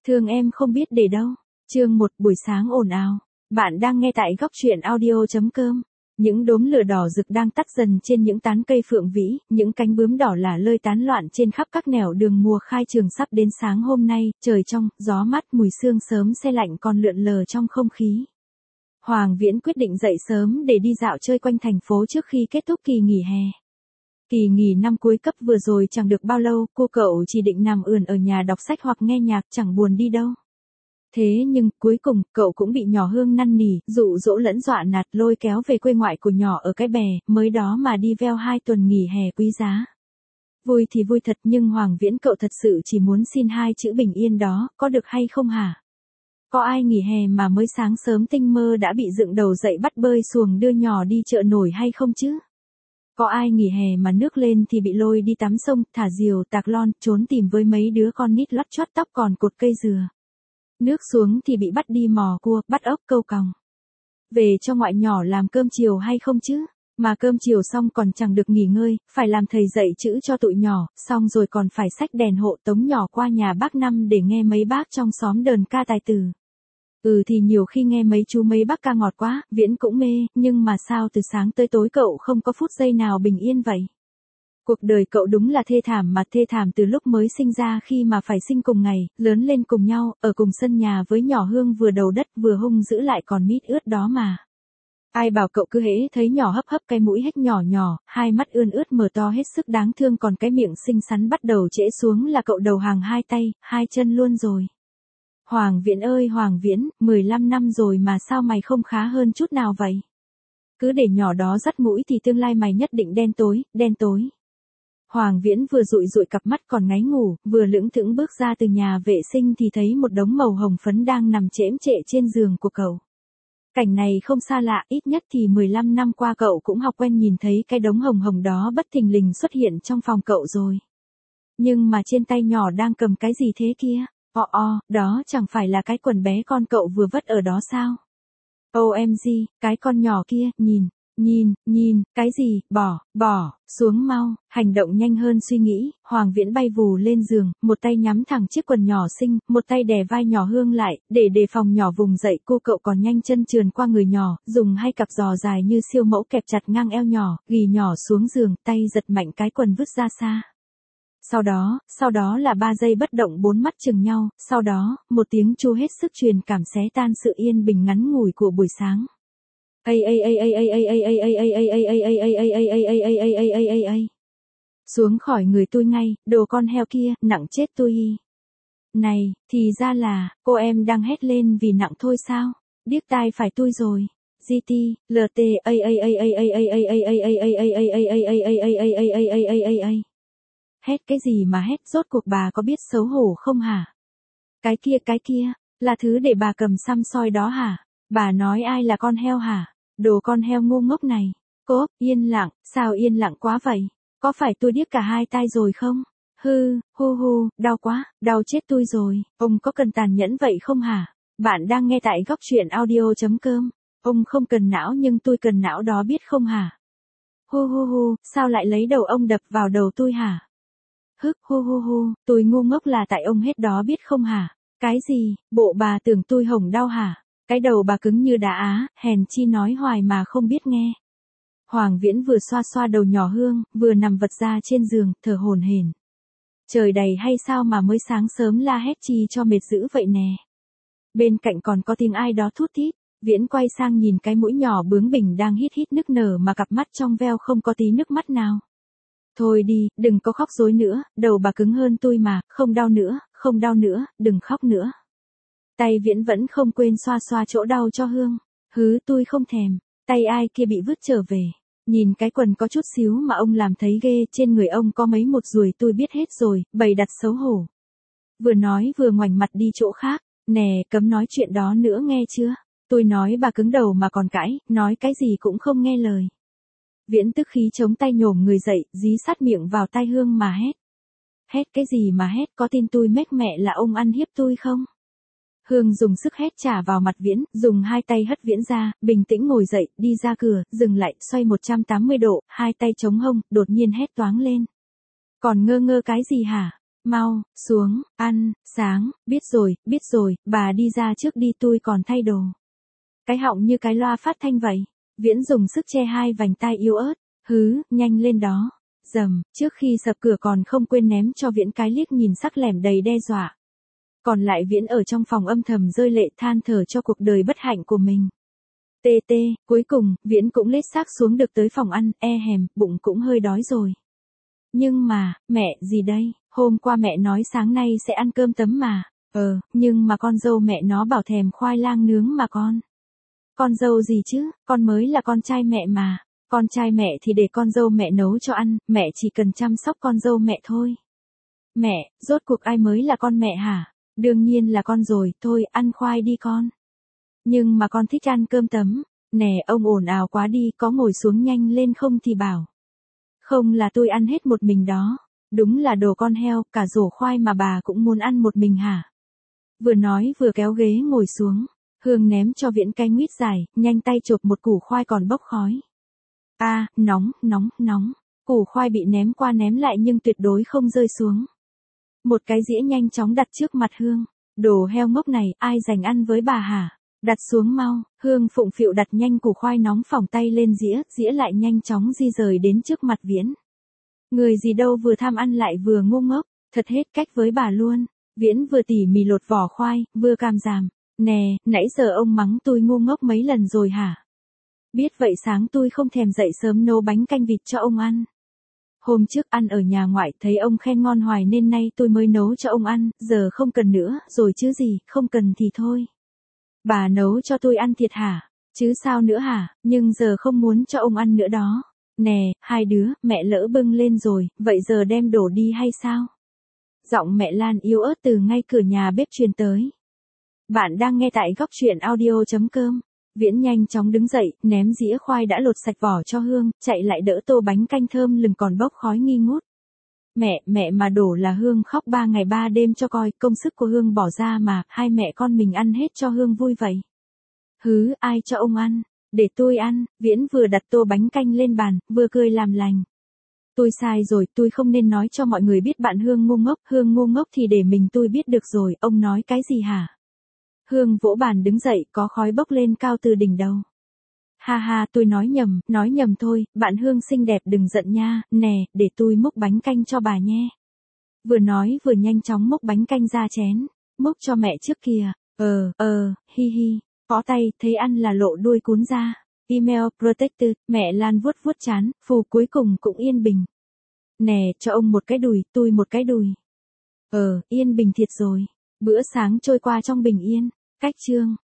Thương em không biết để đâu. Chương 1 buổi sáng ồn ào. Bạn đang nghe tại góc truyện audio.com. Những đốm lửa đỏ rực đang tắt dần trên những tán cây phượng vĩ, những cánh bướm đỏ lả lơi tán loạn trên khắp các nẻo đường mùa khai trường sắp đến. Sáng hôm nay, trời trong, gió mát, mùi sương sớm se lạnh còn lượn lờ trong không khí. Hoàng Viễn quyết định dậy sớm để đi dạo chơi quanh thành phố trước khi kết thúc kỳ nghỉ hè. Kỳ nghỉ năm cuối cấp vừa rồi chẳng được bao lâu, cậu chỉ định nằm ườn ở nhà đọc sách hoặc nghe nhạc, chẳng buồn đi đâu. Thế nhưng, cuối cùng, cậu cũng bị nhỏ Hương năn nỉ, dụ dỗ lẫn dọa nạt lôi kéo về quê ngoại của nhỏ ở Cái Bè, mới đó mà đi veo 2 tuần nghỉ hè quý giá. Vui thì vui thật nhưng Hoàng Viễn cậu thật sự chỉ muốn xin 2 chữ bình yên đó, có được hay không hả? Có ai nghỉ hè mà mới sáng sớm tinh mơ đã bị dựng đầu dậy bắt bơi xuồng đưa nhỏ đi chợ nổi hay không chứ? Có ai nghỉ hè mà nước lên thì bị lôi đi tắm sông, thả diều, tạc lon, trốn tìm với mấy đứa con nít lót chót tóc còn cột cây dừa. Nước xuống thì bị bắt đi mò cua, bắt ốc, câu còng. Về cho ngoại nhỏ làm cơm chiều hay không chứ? Mà cơm chiều xong còn chẳng được nghỉ ngơi, phải làm thầy dạy chữ cho tụi nhỏ, xong rồi còn phải xách đèn hộ tống nhỏ qua nhà bác Năm để nghe mấy bác trong xóm đờn ca tài tử. Thì nhiều khi nghe mấy chú mấy bác ca ngọt quá, Viễn cũng mê, nhưng mà sao từ sáng tới tối cậu không có phút giây nào bình yên vậy? Cuộc đời cậu đúng là thê thảm mà thê thảm từ lúc mới sinh ra khi mà phải sinh cùng ngày, lớn lên cùng nhau, ở cùng sân nhà với nhỏ Hương vừa đầu đất vừa hung dữ lại còn mít ướt đó mà. Ai bảo cậu cứ hễ thấy nhỏ hấp hấp cái mũi hếch nhỏ nhỏ, hai mắt ươn ướt mở to hết sức đáng thương còn cái miệng xinh xắn bắt đầu trễ xuống là cậu đầu hàng 2 tay, 2 chân luôn rồi. Hoàng Viễn ơi Hoàng Viễn, 15 năm rồi mà sao mày không khá hơn chút nào vậy? Cứ để nhỏ đó dắt mũi thì tương lai mày nhất định đen tối, đen tối. Hoàng Viễn vừa dụi dụi cặp mắt còn ngáy ngủ, vừa lững thững bước ra từ nhà vệ sinh thì thấy một đống màu hồng phấn đang nằm chễm chệ trên giường của cậu. Cảnh này không xa lạ, ít nhất thì 15 năm qua cậu cũng học quen nhìn thấy cái đống hồng hồng đó bất thình lình xuất hiện trong phòng cậu rồi. Nhưng mà trên tay nhỏ đang cầm cái gì thế kia? Đó chẳng phải là cái quần bé con cậu vừa vất ở đó sao? OMG, cái con nhỏ kia, nhìn, cái gì, bỏ, xuống mau, hành động nhanh hơn suy nghĩ, Hoàng Viễn bay vù lên giường, một tay nhắm thẳng chiếc quần nhỏ xinh, một tay đè vai nhỏ Hương lại, để đề phòng nhỏ vùng dậy cậu còn nhanh chân trườn qua người nhỏ, dùng 2 cặp giò dài như siêu mẫu kẹp chặt ngang eo nhỏ, ghì nhỏ xuống giường, tay giật mạnh cái quần vứt ra xa. Sau đó là 3 giây bất động 4 mắt chừng nhau, sau đó, một tiếng chu hết sức truyền cảm xé tan sự yên bình ngắn ngủi của buổi sáng. Xuống khỏi người tôi ngay, đồ con heo kia, nặng chết tôi. Này, thì ra là, cô em đang hét lên vì nặng thôi sao? Điếc tai phải tôi rồi. GT, LT, Hét cái gì mà hét, rốt cuộc bà có biết xấu hổ không hả? Cái kia, là thứ để bà cầm xăm soi đó hả? Bà nói ai là con heo hả? Đồ con heo ngu ngốc này. Yên lặng, sao yên lặng quá vậy? Có phải tôi điếc cả 2 tai rồi không? Đau quá, đau chết tôi rồi. Ông có cần tàn nhẫn vậy không hả? Bạn đang nghe tại góc truyện audio.com. Ông không cần não nhưng tôi cần não đó biết không hả? Sao lại lấy đầu ông đập vào đầu tôi hả? Tôi ngu ngốc là tại ông hết đó biết không hả? Cái gì, bộ bà tưởng tôi hổng đau hả? Cái đầu bà cứng như đá á, hèn chi nói hoài mà không biết nghe. Hoàng Viễn vừa xoa xoa đầu nhỏ Hương, vừa nằm vật ra trên giường, thở hổn hển. Trời đầy hay sao mà mới sáng sớm la hét chi cho mệt dữ vậy nè. Bên cạnh còn có tiếng ai đó thút thít, Viễn quay sang nhìn cái mũi nhỏ bướng bỉnh đang hít nức nở mà cặp mắt trong veo không có tí nước mắt nào. Thôi đi, đừng có khóc rối nữa, đầu bà cứng hơn tôi mà, không đau nữa, đừng khóc nữa. Tay Viễn vẫn không quên xoa xoa chỗ đau cho Hương. Tôi không thèm, tay ai kia bị vứt trở về. Nhìn cái quần có chút xíu mà ông làm thấy ghê, trên người ông có mấy một ruồi tôi biết hết rồi, bày đặt xấu hổ. Vừa nói vừa ngoảnh mặt đi chỗ khác, nè, cấm nói chuyện đó nữa nghe chưa? Tôi nói bà cứng đầu mà còn cãi, nói cái gì cũng không nghe lời. Viễn tức khí chống tay nhổm người dậy, dí sát miệng vào tai Hương mà hét. Hét cái gì mà hét, có tin tôi mách mẹ là ông ăn hiếp tôi không? Hương dùng sức hét trả vào mặt Viễn, dùng 2 tay hất Viễn ra, bình tĩnh ngồi dậy, đi ra cửa, dừng lại, xoay 180 độ, 2 tay chống hông, đột nhiên hét toáng lên. Còn ngơ cái gì hả? Mau, xuống, ăn, sáng, biết rồi, bà đi ra trước đi tôi còn thay đồ. Cái họng như cái loa phát thanh vậy. Viễn dùng sức che hai vành tai yếu ớt. Nhanh lên đó. Dầm, trước khi sập cửa còn không quên ném cho Viễn cái liếc nhìn sắc lẻm đầy đe dọa. Còn lại Viễn ở trong phòng âm thầm rơi lệ than thở cho cuộc đời bất hạnh của mình. Cuối cùng, Viễn cũng lết xác xuống được tới phòng ăn, bụng cũng hơi đói rồi. Nhưng mà, mẹ gì đây, hôm qua mẹ nói sáng nay sẽ ăn cơm tấm mà. Nhưng mà con dâu mẹ nó bảo thèm khoai lang nướng mà con. Con dâu gì chứ, con mới là con trai mẹ mà. Con trai mẹ thì để con dâu mẹ nấu cho ăn, mẹ chỉ cần chăm sóc con dâu mẹ thôi. Mẹ, rốt cuộc ai mới là con mẹ hả? Đương nhiên là con rồi, thôi ăn khoai đi con. Nhưng mà con thích ăn cơm tấm. Nè ông ồn ào quá đi, có ngồi xuống nhanh lên không thì bảo. Không là tôi ăn hết một mình đó. Đúng là đồ con heo, cả rổ khoai mà bà cũng muốn ăn một mình hả? Vừa nói vừa kéo ghế ngồi xuống. Hương ném cho Viễn cái nguyết dài, nhanh tay chộp một củ khoai còn bốc khói. Nóng. Củ khoai bị ném qua ném lại nhưng tuyệt đối không rơi xuống. Một cái dĩa nhanh chóng đặt trước mặt Hương. Đồ heo ngốc này, ai dành ăn với bà hả? Đặt xuống mau. Hương phụng phịu đặt nhanh củ khoai nóng phỏng tay lên dĩa lại nhanh chóng di rời đến trước mặt Viễn. Người gì đâu vừa tham ăn lại vừa ngu ngốc, thật hết cách với bà luôn. Viễn vừa tỉ mỉ lột vỏ khoai, vừa càm ràm. Nè, nãy giờ ông mắng tôi ngu ngốc mấy lần rồi hả? Biết vậy sáng tôi không thèm dậy sớm nấu bánh canh vịt cho ông ăn. Hôm trước ăn ở nhà ngoại thấy ông khen ngon hoài nên nay tôi mới nấu cho ông ăn, giờ không cần nữa, rồi chứ gì, không cần thì thôi. Bà nấu cho tôi ăn thiệt hả? Chứ sao nữa hả, nhưng giờ không muốn cho ông ăn nữa đó. Nè, hai đứa, mẹ lỡ bưng lên rồi, vậy giờ đem đổ đi hay sao? Giọng mẹ Lan yếu ớt từ ngay cửa nhà bếp truyền tới. Bạn đang nghe tại góc truyện audio.com. Viễn nhanh chóng đứng dậy, ném dĩa khoai đã lột sạch vỏ cho Hương, chạy lại đỡ tô bánh canh thơm lừng còn bốc khói nghi ngút. Mẹ mà đổ là Hương khóc 3 ngày 3 đêm cho coi, công sức của Hương bỏ ra mà, hai mẹ con mình ăn hết cho Hương vui vậy. Ai cho ông ăn? Để tôi ăn. Viễn vừa đặt tô bánh canh lên bàn, vừa cười làm lành. Tôi sai rồi, tôi không nên nói cho mọi người biết bạn Hương ngu ngốc thì để mình tôi biết được rồi, ông nói cái gì hả? Hương vỗ bàn đứng dậy, có khói bốc lên cao từ đỉnh đầu. Ha, tôi nói nhầm thôi, bạn Hương xinh đẹp đừng giận nha, nè, để tôi múc bánh canh cho bà nhé. Vừa nói vừa nhanh chóng múc bánh canh ra chén, múc cho mẹ trước kìa, hi, có tay, thấy ăn là lộ đuôi cuốn ra. Email protected, mẹ Lan vuốt chán, phù cuối cùng cũng yên bình. Nè, cho ông một cái đùi, tôi một cái đùi. Yên bình thiệt rồi. Bữa sáng trôi qua trong bình yên. Cách chương.